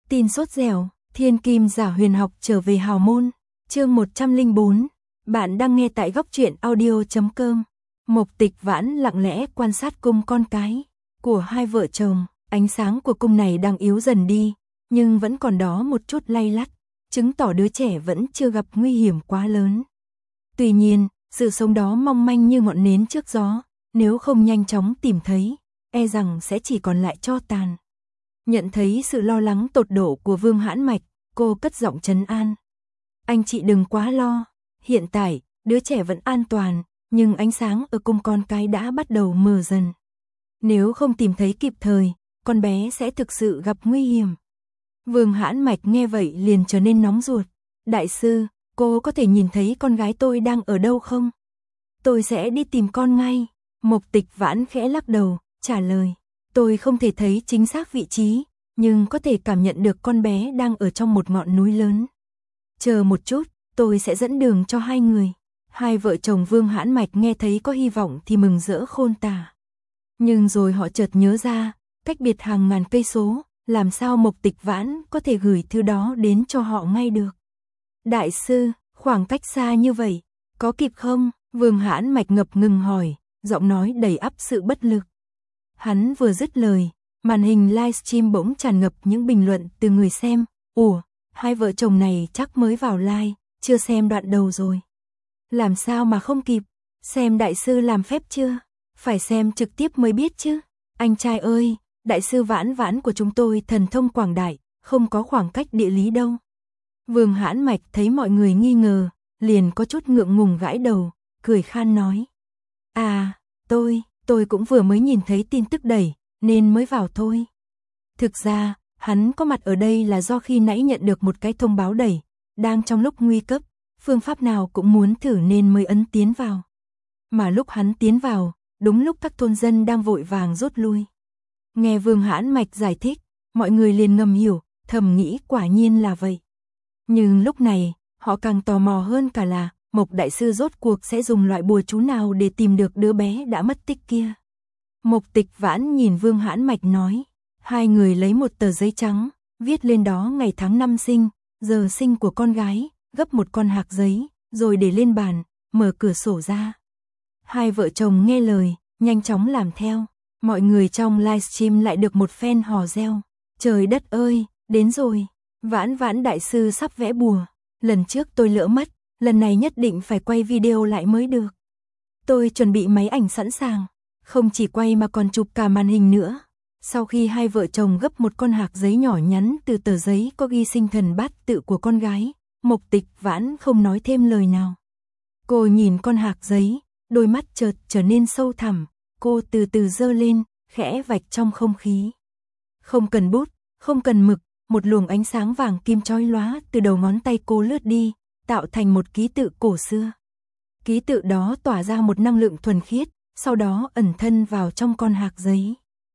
Tin sốt dẻo, thiên kim giả huyền học trở về hào môn. Chương 104. Bạn đang nghe tại goctruyện audio.com. Mộc Tịch Vãn lặng lẽ quan sát cung con cái của hai vợ chồng. Ánh sáng của cung này đang yếu dần đi, nhưng vẫn còn đó một chút lay lắt, chứng tỏ đứa trẻ vẫn chưa gặp nguy hiểm quá lớn. Tuy nhiên, sự sống đó mong manh như ngọn nến trước gió, nếu không nhanh chóng tìm thấy, e rằng sẽ chỉ còn lại tro tàn. Nhận thấy sự lo lắng tột độ của Vương Hãn Mạch, cô cất giọng trấn an. Anh chị đừng quá lo, hiện tại, đứa trẻ vẫn an toàn, nhưng ánh sáng ở cung con cái đã bắt đầu mờ dần. Nếu không tìm thấy kịp thời, con bé sẽ thực sự gặp nguy hiểm. Vương Hãn Mạch nghe vậy liền trở nên nóng ruột. Đại sư, cô có thể nhìn thấy con gái tôi đang ở đâu không? Tôi sẽ đi tìm con ngay. Mộc Tịch Vãn khẽ lắc đầu, trả lời. Tôi không thể thấy chính xác vị trí, nhưng có thể cảm nhận được con bé đang ở trong một ngọn núi lớn. Chờ một chút, tôi sẽ dẫn đường cho hai người. Hai vợ chồng Vương Hãn Mạch nghe thấy có hy vọng thì mừng rỡ khôn tả. Nhưng rồi họ chợt nhớ ra, cách biệt hàng ngàn cây số, làm sao Mộc Tịch Vãn có thể gửi thứ đó đến cho họ ngay được. Đại sư, khoảng cách xa như vậy, có kịp không? Vương Hãn Mạch ngập ngừng hỏi, giọng nói đầy ắp sự bất lực. Hắn vừa dứt lời, màn hình livestream bỗng tràn ngập những bình luận từ người xem. Ủa, hai vợ chồng này chắc mới vào live, chưa xem đoạn đầu rồi. Làm sao mà không kịp? Xem đại sư làm phép chưa? Phải xem trực tiếp mới biết chứ. Anh trai ơi, đại sư Vãn Vãn của chúng tôi thần thông quảng đại, không có khoảng cách địa lý đâu. Vương Hãn Mạch thấy mọi người nghi ngờ, liền có chút ngượng ngùng gãi đầu, cười khan nói. À, tôi cũng vừa mới nhìn thấy tin tức đẩy, nên mới vào thôi. Thực ra, hắn có mặt ở đây là do khi nãy nhận được một cái thông báo đẩy, đang trong lúc nguy cấp, phương pháp nào cũng muốn thử nên mới ấn tiến vào. Mà lúc hắn tiến vào, đúng lúc các thôn dân đang vội vàng rút lui. Nghe Vương Hãn Mạch giải thích, mọi người liền ngầm hiểu, thầm nghĩ quả nhiên là vậy. Nhưng lúc này, họ càng tò mò hơn cả là, Mộc đại sư rốt cuộc sẽ dùng loại bùa chú nào để tìm được đứa bé đã mất tích kia. Mộc Tịch Vãn nhìn Vương Hãn Mạch nói, hai người lấy một tờ giấy trắng, viết lên đó ngày tháng năm sinh, giờ sinh của con gái, gấp một con hạc giấy, rồi để lên bàn, mở cửa sổ ra. Hai vợ chồng nghe lời, nhanh chóng làm theo. Mọi người trong livestream lại được một phen hò reo. Trời đất ơi, đến rồi. Vãn Vãn đại sư sắp vẽ bùa. Lần trước tôi lỡ mất, lần này nhất định phải quay video lại mới được. Tôi chuẩn bị máy ảnh sẵn sàng, không chỉ quay mà còn chụp cả màn hình nữa. Sau khi hai vợ chồng gấp một con hạc giấy nhỏ nhắn từ tờ giấy có ghi sinh thần bát tự của con gái, Mộc Tịch Vãn không nói thêm lời nào. Cô nhìn con hạc giấy, đôi mắt chợt trở nên sâu thẳm, cô từ từ giơ lên, khẽ vạch trong không khí. Không cần bút, không cần mực, một luồng ánh sáng vàng kim chói lóa từ đầu ngón tay cô lướt đi, tạo thành một ký tự cổ xưa. Ký tự đó tỏa ra một năng lượng thuần khiết, sau đó ẩn thân vào trong con hạc giấy.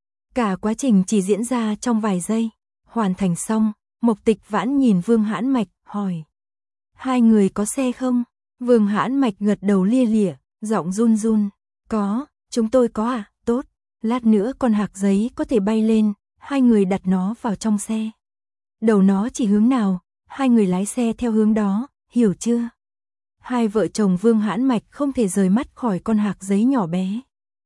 Cả quá trình chỉ diễn ra trong vài giây. Hoàn thành xong, Mộc Tịch Vãn nhìn Vương Hãn Mạch, hỏi. Hai người có xe không? Vương Hãn Mạch gật đầu lia lịa, giọng run run. Có, chúng tôi có à, tốt. Lát nữa con hạc giấy có thể bay lên, hai người đặt nó vào trong xe. Đầu nó chỉ hướng nào, hai người lái xe theo hướng đó, hiểu chưa? Hai vợ chồng Vương Hãn Mạch không thể rời mắt khỏi con hạc giấy nhỏ bé.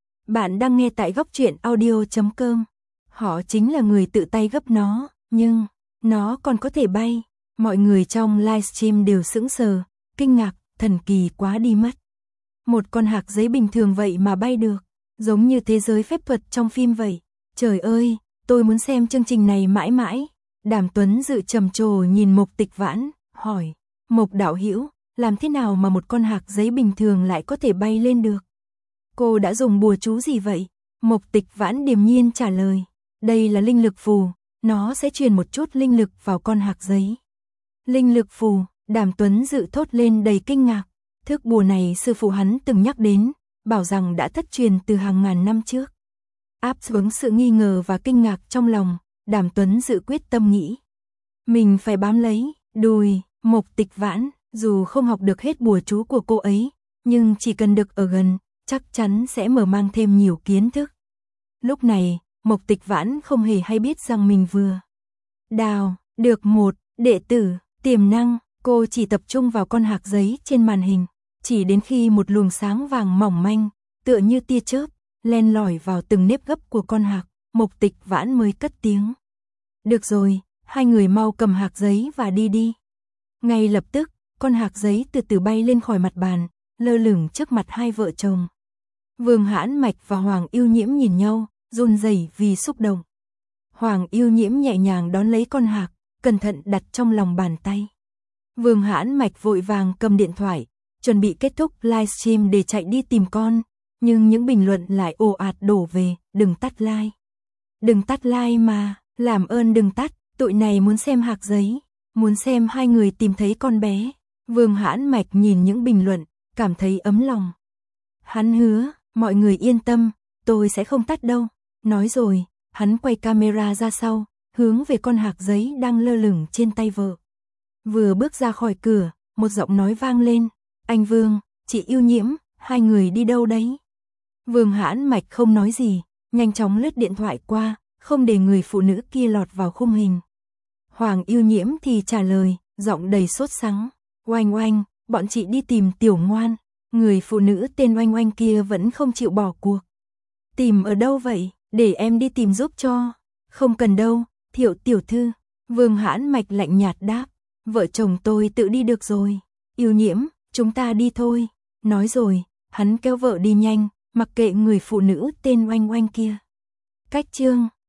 Bạn đang nghe tại goctruyện audio.com. Họ chính là người tự tay gấp nó, nhưng nó còn có thể bay. Mọi người trong livestream đều sững sờ, kinh ngạc, thần kỳ quá đi mất. Một con hạc giấy bình thường vậy mà bay được, giống như thế giới phép thuật trong phim vậy. Trời ơi, tôi muốn xem chương trình này mãi mãi. Đàm Tuấn Dự trầm trồ nhìn Mộc Tịch Vãn, hỏi. Mộc đạo hữu, làm thế nào mà một con hạc giấy bình thường lại có thể bay lên được? Cô đã dùng bùa chú gì vậy? Mộc Tịch Vãn điềm nhiên trả lời. Đây là linh lực phù, nó sẽ truyền một chút linh lực vào con hạc giấy. Linh lực phù, Đàm Tuấn Dự thốt lên đầy kinh ngạc. Thức bùa này sư phụ hắn từng nhắc đến, bảo rằng đã thất truyền từ hàng ngàn năm trước. Áp xuống sự nghi ngờ và kinh ngạc trong lòng, Đàm Tuấn Dự quyết tâm nghĩ. Mình phải bám lấy, đùi, Mộc Tịch Vãn, dù không học được hết bùa chú của cô ấy, nhưng chỉ cần được ở gần, chắc chắn sẽ mở mang thêm nhiều kiến thức. Lúc này, Mộc Tịch Vãn không hề hay biết rằng mình vừa đào Được một, đệ tử, tiềm năng, cô chỉ tập trung vào con hạc giấy trên màn hình, chỉ đến khi một luồng sáng vàng mỏng manh, tựa như tia chớp, len lỏi vào từng nếp gấp của con hạc, Mộc Tịch Vãn mới cất tiếng. Được rồi, hai người mau cầm hạc giấy và đi đi. Ngay lập tức, con hạc giấy từ từ bay lên khỏi mặt bàn, lơ lửng trước mặt hai vợ chồng. Vương Hãn Mạch và Hoàng Yêu Nhiễm nhìn nhau, run rẩy vì xúc động. Hoàng Yêu Nhiễm nhẹ nhàng đón lấy con hạc, cẩn thận đặt trong lòng bàn tay. Vương Hãn Mạch vội vàng cầm điện thoại, chuẩn bị kết thúc livestream để chạy đi tìm con, nhưng những bình luận lại ồ ạt đổ về, đừng tắt like. Đừng tắt like mà, làm ơn đừng tắt, tụi này muốn xem hạc giấy, muốn xem hai người tìm thấy con bé. Vương Hãn Mạch nhìn những bình luận, cảm thấy ấm lòng. Hắn hứa, mọi người yên tâm, tôi sẽ không tắt đâu. Nói rồi, hắn quay camera ra sau, hướng về con hạc giấy đang lơ lửng trên tay vợ. Vừa bước ra khỏi cửa, một giọng nói vang lên. Anh Vương, chị Yêu Nhiễm, hai người đi đâu đấy? Vương Hãn Mạch không nói gì, nhanh chóng lướt điện thoại qua, không để người phụ nữ kia lọt vào khung hình. Hoàng Yêu Nhiễm thì trả lời, giọng đầy sốt sắng. Oanh oanh, bọn chị đi tìm Tiểu Ngoan. Người phụ nữ tên Oanh Oanh kia vẫn không chịu bỏ cuộc. Tìm ở đâu vậy? Để em đi tìm giúp cho. Không cần đâu, Thiệu tiểu thư. Vương Hãn Mạch lạnh nhạt đáp. Vợ chồng tôi tự đi được rồi. Yêu Nhiễm, chúng ta đi thôi. Nói rồi, hắn kéo vợ đi nhanh, mặc kệ người phụ nữ tên Oanh Oanh kia. Cách chương